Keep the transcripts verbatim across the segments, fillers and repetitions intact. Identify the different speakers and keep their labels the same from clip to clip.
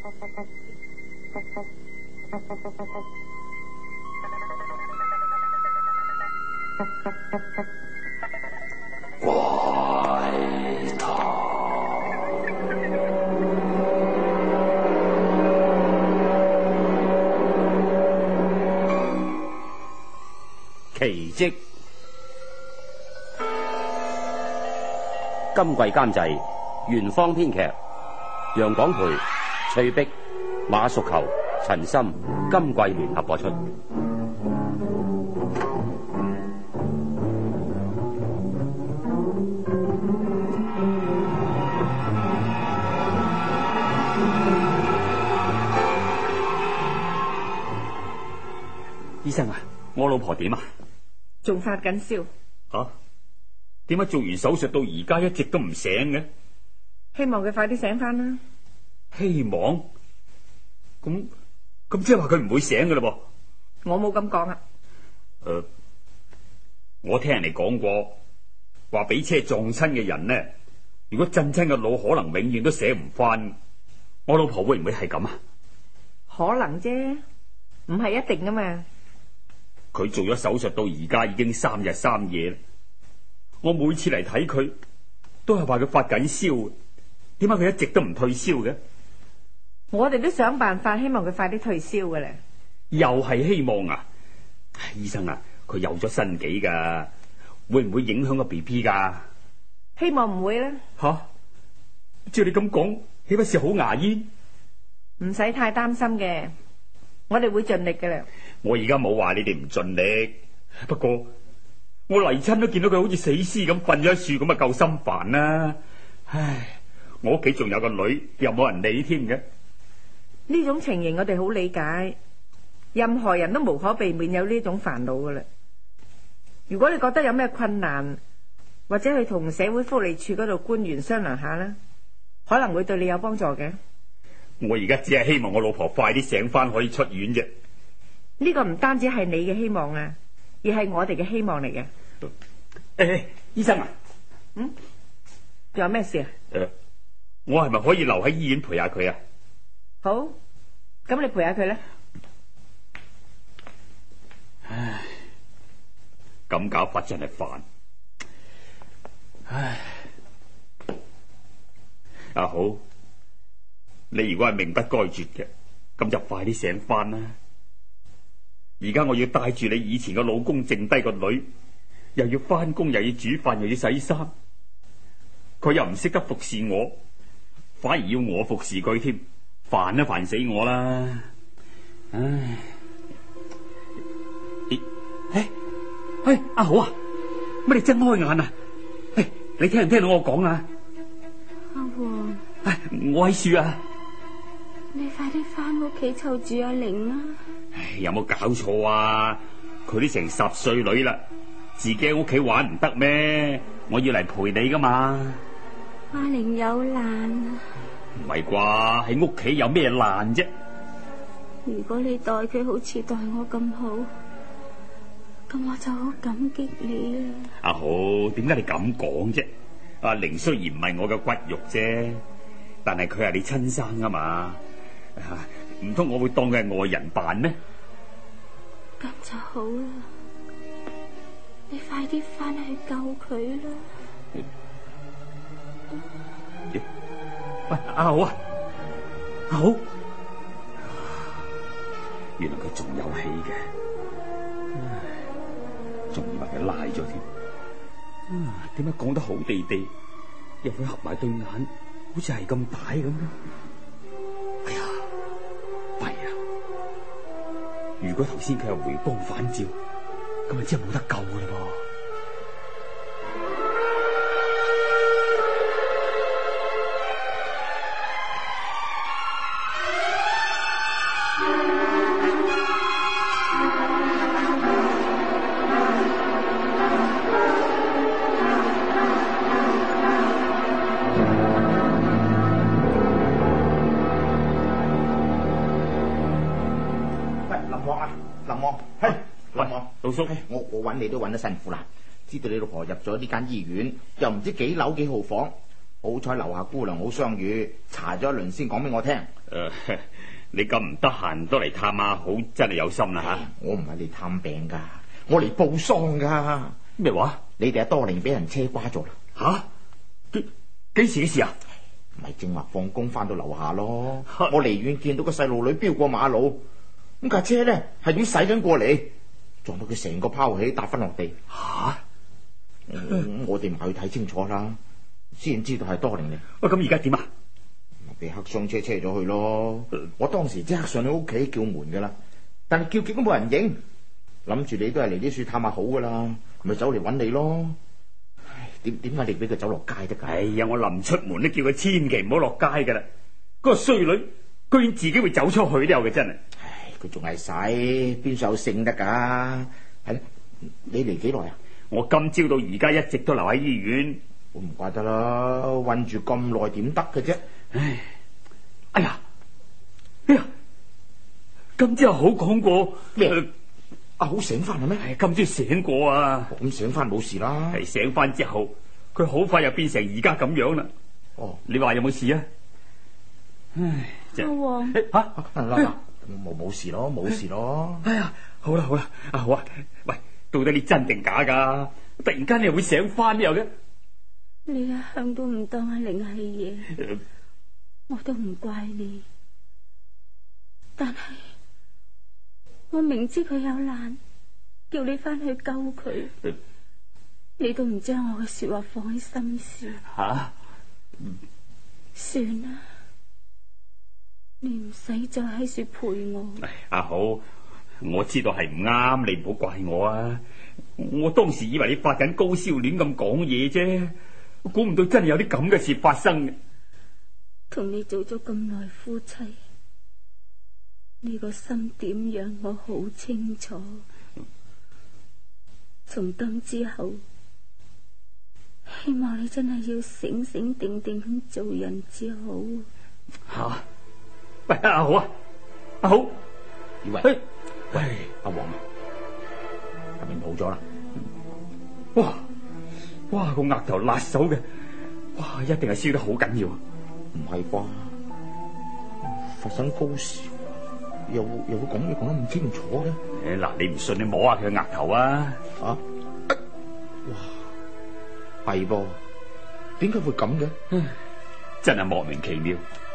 Speaker 1: 怪談
Speaker 2: 奇蹟。今季監製元芳，編劇楊廣培、翠碧、馬淑球、陳森，今季聯合播出。
Speaker 3: 醫生啊，我老婆點啊？
Speaker 4: 仲發緊燒。
Speaker 3: 吓？點解做完手術到而家一直都唔醒嘅？
Speaker 4: 希望佢快啲醒翻啦。
Speaker 3: 希望？咁咁即係話佢唔會醒噶啦噃？
Speaker 4: 我冇咁講啊。
Speaker 3: 誒、呃，我聽人哋講過，話俾車撞親嘅人呢，如果震親個腦，可能永遠都醒唔翻。我老婆會唔會係咁啊？
Speaker 4: 可能啫，唔係一定噶嘛。
Speaker 3: 佢做咗手術到而家已經三日三夜啦。我每次嚟睇佢，都係話佢發緊燒，點解佢一直都唔退燒嘅？
Speaker 4: 我哋都想辦法，希望佢快啲退燒嘅咧。
Speaker 3: 又係希望啊！醫生啊，佢有咗身紀噶，會唔會影響個 B B 噶？
Speaker 4: 希望唔會啦。
Speaker 3: 吓、啊，照你咁講，豈不是好牙煙？
Speaker 4: 唔使太擔心嘅，我哋會盡力嘅啦。
Speaker 3: 我而家冇話你哋唔盡力，不過我嚟親都見到佢好似死屍咁瞓咗喺樹咁啊，夠心煩啦！唉，我屋企仲有個女，又冇人理添嘅。
Speaker 4: 呢種情形我哋好理解，任何人都無可避免有呢種煩惱噶啦。如果你覺得有咩困難，或者去同社會福利處嗰度官員商量下啦，可能會對你有幫助嘅。
Speaker 3: 我而家只係希望我老婆快啲醒翻，可以出院啫。
Speaker 4: 呢個唔單止係你嘅希望啊，而係我哋嘅希望嚟嘅。
Speaker 3: 誒、欸，醫生啊，
Speaker 4: 嗯，仲有咩事啊？
Speaker 3: 誒、呃，我係咪可以留喺醫院陪下佢啊？
Speaker 4: 好，咁你陪下佢啦。
Speaker 3: 唉，咁搞法真係煩。唉，阿好，你如果係命不該絕嘅，咁就快啲醒翻啦。而家我要帶住你以前個老公剩低個女，又要翻工，又要煮飯，又要洗衫，佢又唔識得服侍我，反而要我服侍佢添，煩都煩死我啦！唉，誒，誒，阿好啊，乜你睜開眼啊？誒，你聽唔聽到我講啊？
Speaker 5: 阿黃，
Speaker 3: 唉，我喺樹啊！
Speaker 5: 你快啲翻屋企湊住阿玲啦！
Speaker 3: 唉，有冇搞錯啊？佢都成十歲女啦，自己喺屋企玩唔得咩？我要嚟陪你噶嘛。
Speaker 5: 阿玲有難啊！
Speaker 3: 唔係啩？喺屋企有咩難啫？
Speaker 5: 如果你待佢好似待我咁好，咁我就好感激你啦。
Speaker 3: 阿豪，點解你咁講啫？阿玲雖然唔係我嘅骨肉啫，但係佢係你親生啊嘛。唔通我會當佢係外人扮咩？
Speaker 5: 咁就好啦，你快啲翻去救佢啦！
Speaker 3: 喂，阿好啊，阿好，原來佢仲有氣嘅，仲以為佢賴咗添。啊，點解講得好地地，又會合埋對眼，好似係咁大咁咧？哎呀，弊啊！如果頭先佢係回光返照，咁咪真係冇得救噶啦噃！老叔，
Speaker 6: 我我揾你都揾得辛苦啦，知道你老婆入咗呢間醫院，又唔知幾樓幾號房， 好彩樓下姑娘好相遇，查咗一輪先講俾我聽。
Speaker 3: 誒、呃，你咁唔得閒都嚟探下，好真係有心啦吓。
Speaker 6: 我唔係嚟探病噶，我嚟報喪噶。
Speaker 3: 咩話？
Speaker 6: 你哋阿多玲俾人車瓜咗啦。
Speaker 3: 吓？幾幾時嘅事啊？
Speaker 6: 咪正話放工翻到樓下咯，我離遠見到個細路女飆過馬路，咁架車咧係點駛緊過嚟，撞到佢成個拋起，搭翻落地。
Speaker 3: 吓、
Speaker 6: 嗯！我哋埋去睇清楚啦，先知道係多玲嚟。
Speaker 3: 喂，咁而家點啊？
Speaker 6: 俾黑箱車車咗去咯。我當時即刻上你屋企叫門噶啦，但係叫極都冇人應，諗住你都係嚟啲樹探下好噶啦，咪走嚟揾你咯。點點解你俾佢走落街得㗎？
Speaker 3: 哎呀，我臨出門都叫佢千祈唔好落街噶啦。嗰、那個衰女居然自己會走出去都有嘅，真係。
Speaker 6: 唉，佢仲係細，邊有性得㗎？係咧，你嚟幾耐啊？
Speaker 3: 我今朝到而家一直都留喺醫院。
Speaker 6: 我唔怪得啦，韞住咁耐點得嘅啫？
Speaker 3: 唉，哎呀，哎呀，今朝好講過咩？
Speaker 6: 呃阿好醒翻啦咩？
Speaker 3: 係今朝醒過啊！
Speaker 6: 咁醒翻冇事啦。
Speaker 3: 係醒翻之後，佢好快又變成而家咁樣啦。
Speaker 6: 哦，
Speaker 3: 你話有冇事啊？唉，
Speaker 5: 阿黃
Speaker 3: 吓，
Speaker 6: 嗱，冇冇事咯，冇事咯。
Speaker 3: 哎呀，好啦好啦，啊好啊，喂，到底你真定假噶？突然間你又會醒翻呢？又嘅？
Speaker 5: 你一向都唔當係靈氣嘢，我都唔怪你，但係。我明知佢有難，叫你翻去救佢，嗯、你都唔將我嘅說話放喺心上。吓、啊，嗯、算啦，你唔使再喺處陪我。
Speaker 3: 阿好，我知道係唔啱，你唔好怪我啊！我當時以為你發緊高燒亂咁講嘢啫，估唔到真係有啲咁嘅事發生。
Speaker 5: 同你做咗咁耐夫妻。你個心點樣我好清楚，從今之後，希望你真係要醒醒定定咁做人至好。
Speaker 3: 吓、啊，喂，阿好啊，阿好，
Speaker 6: 喂，
Speaker 3: 喂，
Speaker 6: 喂，阿黃啊，入面好咗啦。
Speaker 3: 哇，哇個額頭辣手嘅，哇，一定係燒得好緊要啊！
Speaker 6: 唔係啩？發生高燒。又又會講嘢講得咁清楚嘅？誒
Speaker 3: 嗱，你唔信你摸下佢嘅額頭啊！
Speaker 6: 啊！哇，係噃，點解會咁嘅？
Speaker 3: 真係莫名其妙。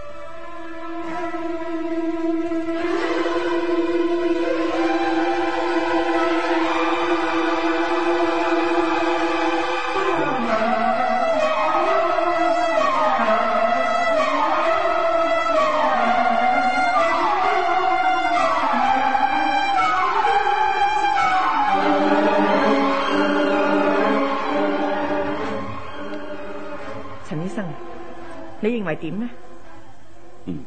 Speaker 4: 你認為點呢？
Speaker 2: 嗯，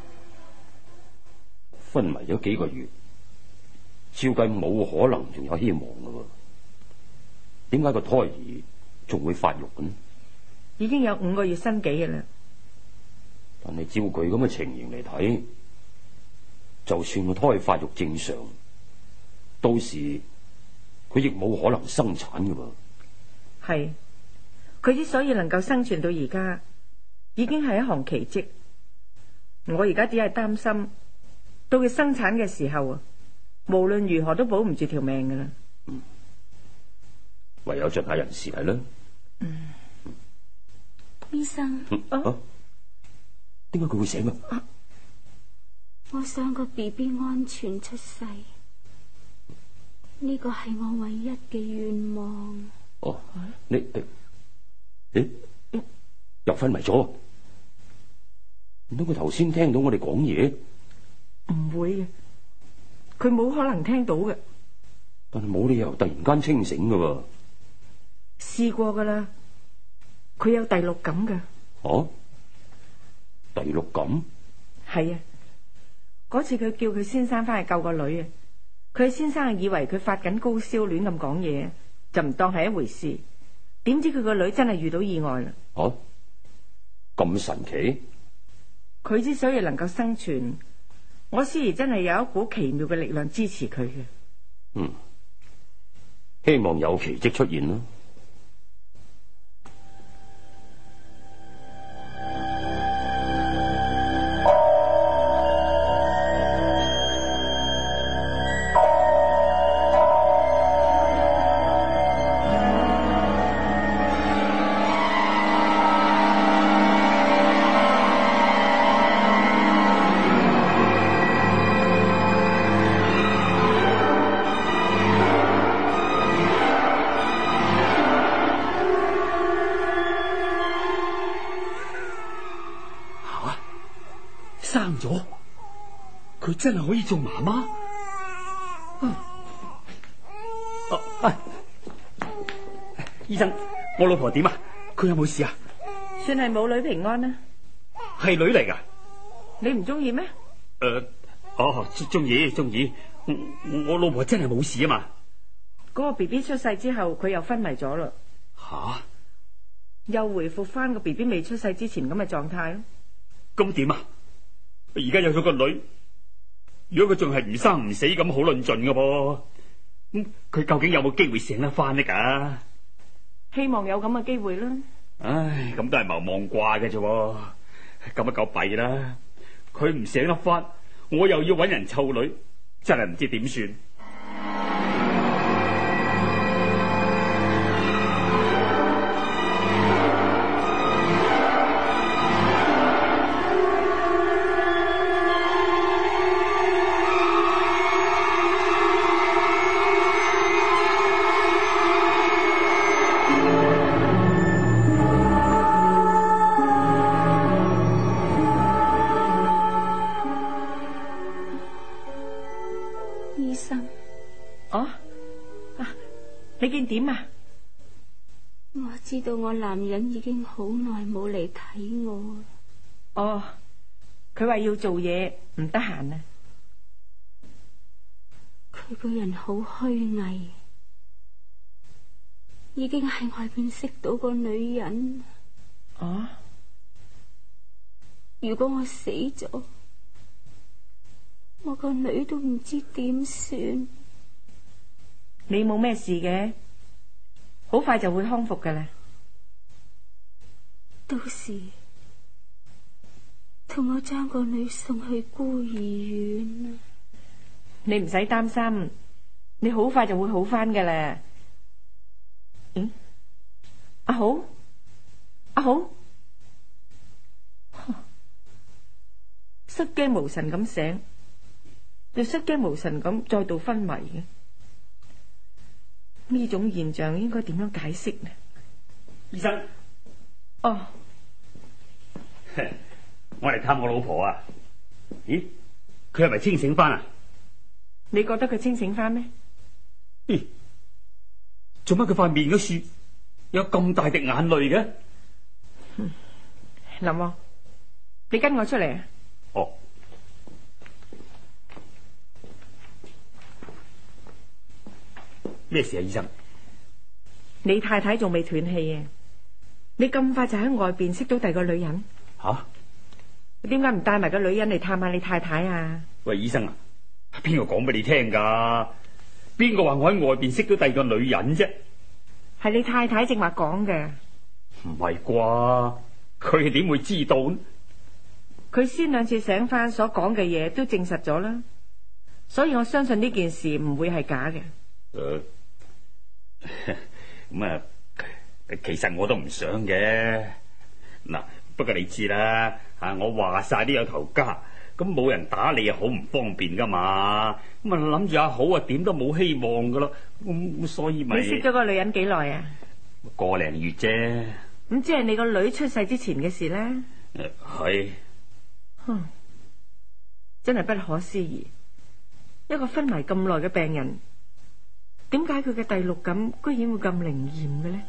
Speaker 2: 昏迷咗幾個月，照計冇可能仲有希望噶喎。點解個胎兒仲會發育嘅呢？
Speaker 4: 已經有五個月身紀嘅啦。
Speaker 2: 但係照佢咁嘅情形嚟睇，就算個胎發育正常，到時佢亦冇可能生產噶喎。
Speaker 4: 係，佢之所以能夠生存到而家，已經係一項奇蹟。我而家只係擔心，到佢生產嘅時候啊，無論如何都保唔住條命噶啦。
Speaker 2: 嗯，唯有盡下人事係啦。
Speaker 5: 嗯，醫生，
Speaker 2: 嗯、啊，點解佢會醒啊？啊
Speaker 5: 我想個 B B 安全出世，呢個係我唯一嘅願望。
Speaker 2: 哦，你誒，誒，又昏迷咗？唔通佢頭先聽到我哋講嘢？
Speaker 4: 唔會嘅，佢冇可能聽到嘅。
Speaker 2: 但係冇理由突然間清醒噶喎。
Speaker 4: 試過噶啦，佢有第六感噶。
Speaker 2: 哦，第六感？
Speaker 4: 係啊，嗰次佢叫佢先生翻去救個女啊，佢先生以為佢發緊高燒亂咁講嘢，就唔當係一回事。點知佢個女真係遇到意外啦。
Speaker 2: 哦，咁神奇！
Speaker 4: 佢之所以能夠生存，我思怡真係有一股奇妙嘅力量支持佢嘅。
Speaker 2: 嗯，希望有奇蹟出現啦。
Speaker 3: 佢真係可以做媽媽？啊啊！醫生，我老婆點啊？佢有冇事啊？
Speaker 4: 算係母女平安啦。
Speaker 3: 係女嚟噶？
Speaker 4: 你唔中意咩？
Speaker 3: 誒，哦，中意中意。我我老婆真係冇事啊嘛。
Speaker 4: 嗰個 B B 出世之後，佢又昏迷咗啦。
Speaker 3: 吓？
Speaker 4: 又回復翻個 B B 未出世之前咁嘅狀態咯。
Speaker 3: 咁點啊？而家有咗個女，如果佢仲係唔生唔死咁，好論盡噶噃。咁佢究竟有冇機會醒得翻呢？噶
Speaker 4: 希望有咁嘅機會啦。
Speaker 3: 唉，咁都係謀望掛嘅啫。咁啊夠弊啦！佢唔醒得翻，我又要搵人湊女，真係唔知點算。
Speaker 4: 你見點啊？
Speaker 5: 我知道我男人已經好耐冇嚟睇我。
Speaker 4: 哦，佢話要做嘢，唔得閒啊。
Speaker 5: 佢個人好虛偽，已經喺外邊識到個女人。
Speaker 4: 哦，
Speaker 5: 如果我死咗，我個女都唔知點算。
Speaker 4: 你冇咩事嘅，好快就會康復噶啦。
Speaker 5: 到時同我將個女送去孤兒院。
Speaker 4: 你唔使擔心，你好快就會好翻噶啦。嗯，阿好，阿好，失驚無神咁醒，又失驚無神咁再度昏迷嘅。呢種現象應該點樣解釋呢？
Speaker 3: 醫生，
Speaker 4: 哦，
Speaker 3: 我嚟探我老婆啊！咦，佢係咪清醒翻啊？
Speaker 4: 你覺得佢清醒翻咩？
Speaker 3: 咦，做乜佢塊面嗰處有咁大滴眼淚嘅？
Speaker 4: 嗯，林旺，你跟我出嚟啊！
Speaker 3: 哦。咩事啊，醫生？
Speaker 4: 你太太仲未斷氣啊？你咁快就喺外邊識到第二個女人？
Speaker 3: 吓、啊？
Speaker 4: 點解唔帶埋個女人嚟探下你太太啊？
Speaker 3: 喂，醫生啊，邊個講俾你聽噶？邊個話我喺外邊識到第二個女人啫？
Speaker 4: 係你太太正話講嘅。
Speaker 3: 唔係啩？佢點會知道呢？
Speaker 4: 佢先兩次醒翻所講嘅嘢都證實咗啦，所以我相信呢件事唔會係假嘅。
Speaker 3: 誒。咁啊，其實我都唔想嘅。嗱，不過你知啦，啊，我話晒都有頭家，咁冇人打你又好唔方便噶嘛。咁啊諗住阿好啊，點都冇希望噶咯。咁所以咪
Speaker 4: 你識咗個女人幾耐啊？
Speaker 3: 個零月啫。
Speaker 4: 咁即係你個女出世之前嘅事咧？
Speaker 3: 誒，係。
Speaker 4: 哼，真係不可思議，一個昏迷咁耐嘅病人。點解佢嘅第六感居然會咁靈驗嘅呢？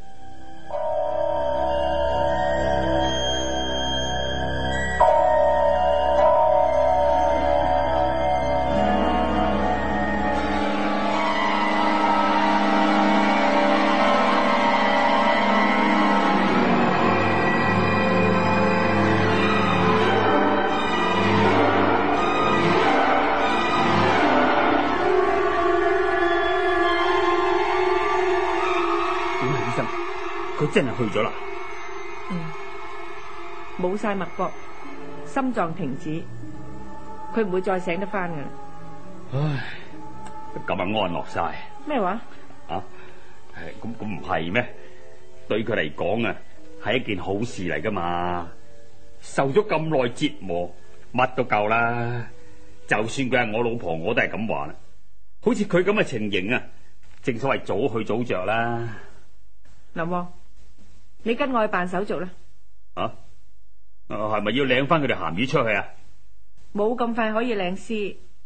Speaker 3: 佢真係去咗啦。
Speaker 4: 嗯，冇晒脈搏，心臟停止，佢唔會再醒得翻噶啦。
Speaker 3: 唉，咁啊安樂晒。
Speaker 4: 咩話？
Speaker 3: 啊，咁咁唔係咩？對佢嚟講啊，係一件好事嚟噶嘛。受咗咁耐折磨，乜都夠啦。就算佢係我老婆，我都係咁話啦。好似佢咁嘅情形啊，正所謂早去早着啦。
Speaker 4: 林旺，你跟我去辦手續啦。
Speaker 3: 啊，係咪要領翻佢哋鹹魚出去啊？
Speaker 4: 冇咁快可以領屍，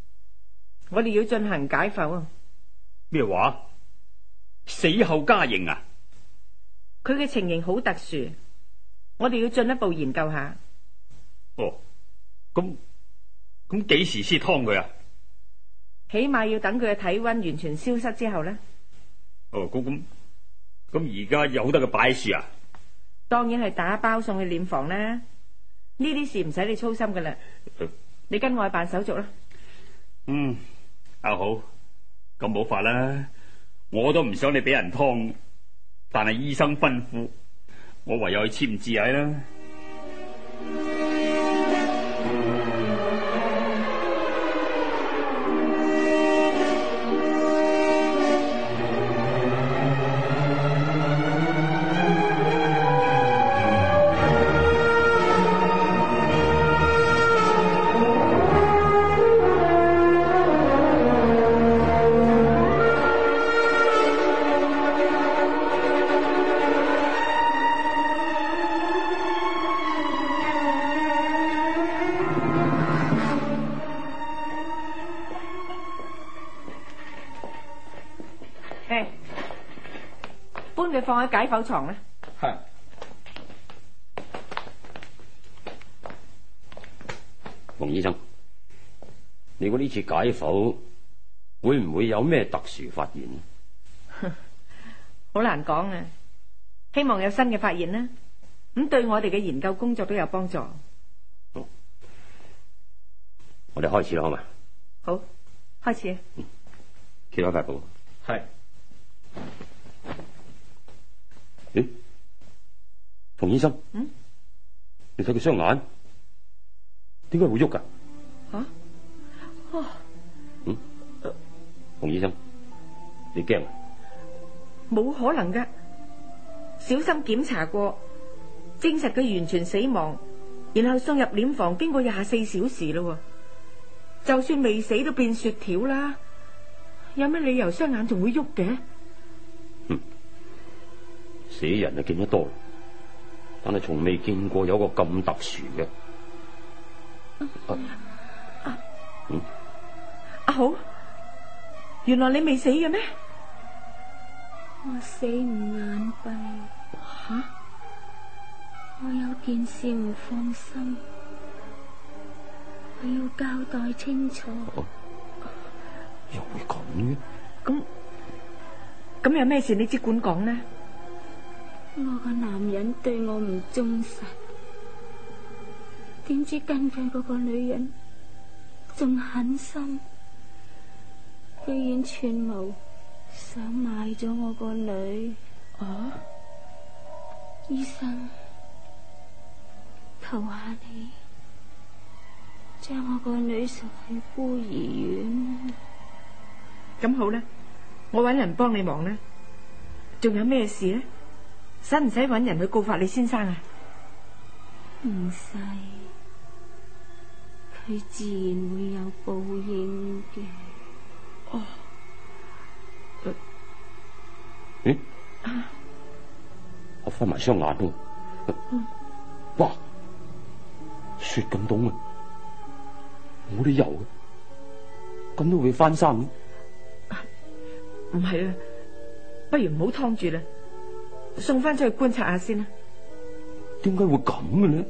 Speaker 4: 我哋要進行解剖啊！
Speaker 3: 咩話？死後加刑啊？
Speaker 4: 佢嘅情形好特殊，我哋要進一步研究下。
Speaker 3: 哦，咁咁幾時先劏佢啊？
Speaker 4: 起碼要等佢嘅體溫完全消失之後呢。
Speaker 3: 哦，咁咁咁而家有得佢擺喺樹啊？
Speaker 4: 當然係打包送去殮房啦。呢啲事唔使你操心噶啦。
Speaker 3: 呃、
Speaker 4: 你跟我去辦手續啦。
Speaker 3: 嗯，啊好，咁冇法啦。我都唔想你俾人劏，但係醫生吩咐，我唯有去簽字喺啦。
Speaker 4: 搬佢放喺解剖床啦。
Speaker 6: 係。
Speaker 2: 馮醫生，你估呢次解剖會唔會有咩特殊發現？
Speaker 4: 好難講啊！希望有新嘅發現啦，咁對我哋嘅研究工作都有幫助。
Speaker 2: 好，我哋開始啦，好嘛？
Speaker 4: 好，開始。
Speaker 2: 嗯，揭開塊布。
Speaker 6: 係。
Speaker 2: 咦，馮醫生，
Speaker 4: 嗯，
Speaker 2: 你睇佢雙眼，點解會喐噶？
Speaker 4: 吓、啊？哦，
Speaker 2: 嗯，馮醫生，你驚啊？
Speaker 4: 冇可能噶，小心檢查過，證實佢完全死亡，然後送入殮房，經過廿四小時咯。就算未死都變雪條啦，有咩理由雙眼仲會喐嘅？
Speaker 2: 嗯。死人啊見得多，但係從未見過有個咁特殊嘅。啊
Speaker 4: 啊
Speaker 2: 嗯，
Speaker 4: 阿豪，原來你未死嘅咩？
Speaker 5: 我死唔眼閉。
Speaker 4: 吓、啊？
Speaker 5: 我有件事唔放心，我要交代清楚。
Speaker 2: 啊、又會咁嘅？
Speaker 4: 咁咁有咩事你即管講呢？
Speaker 5: 我個男人對我唔忠實，點知跟佢嗰個女人仲狠心，居然串謀想賣咗我個女。
Speaker 4: 哦，
Speaker 5: 醫生，求下你將我個女送去孤兒院。
Speaker 4: 咁好啦，我搵人幫你忙啦。仲有咩事呢？使唔使搵人去告發你先生啊？
Speaker 5: 唔使，佢自然會有報應嘅。
Speaker 4: 哦，
Speaker 2: 咦？啊、我翻埋雙眼咯。嗯、哇，雪咁凍啊！冇理由嘅，咁都會翻生嘅？
Speaker 4: 唔係啊，不如唔好劏住啦。送翻出去觀察下先啦。
Speaker 2: 點解會咁嘅呢？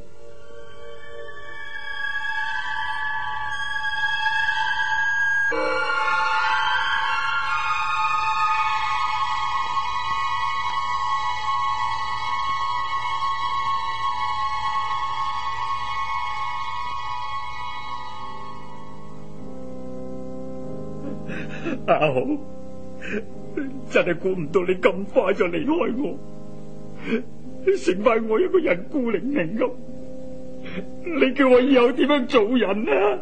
Speaker 3: 阿豪，真係估唔到你咁快就離開我。剩翻我一個人孤零零咁，你叫我以後點樣做人啊？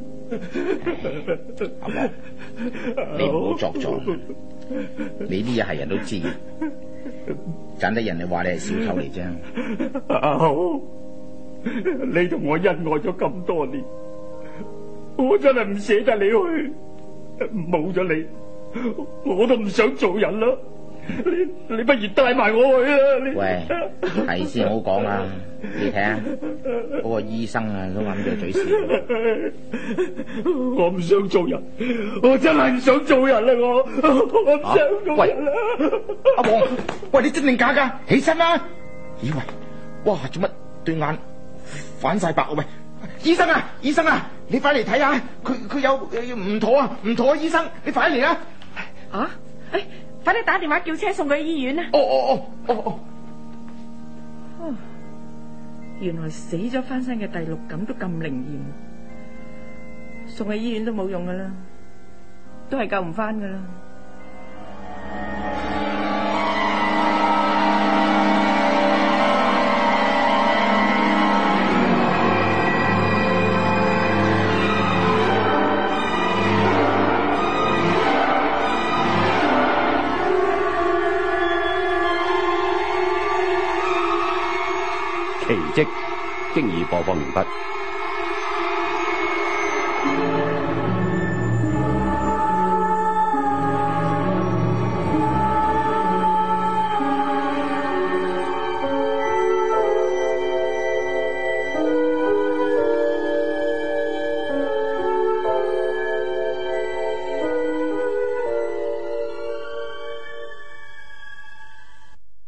Speaker 6: 阿毛，你唔好作狀，你啲嘢係人都知，盞得人哋話你係小偷嚟啫。
Speaker 3: 阿豪，你同我恩愛咗咁多年，我真係唔捨得你去，冇咗你，我都唔想做人啦。 你你不如帶埋我去啊！你
Speaker 6: 喂，係先好講啊！你睇下嗰個醫生啊，都揞住嘴笑。
Speaker 3: 我唔想做人，我真係唔想做人啦！我我唔想做人啦！
Speaker 6: 阿黃，喂，你真定假噶？起身啦！咦喂，哇，做乜對眼反晒白啊？喂，醫生啊，醫生啊，你快嚟睇下，佢佢有唔妥啊，唔妥啊！醫生，你快嚟啦！
Speaker 4: 啊，誒，快啲打電話叫車送佢去醫院啊！
Speaker 6: 哦哦哦哦哦。
Speaker 4: 哦，原來死咗翻身嘅第六感都咁靈驗，送去醫院都冇用噶啦，都係救唔翻噶啦。
Speaker 2: 奇蹟經已播放完畢。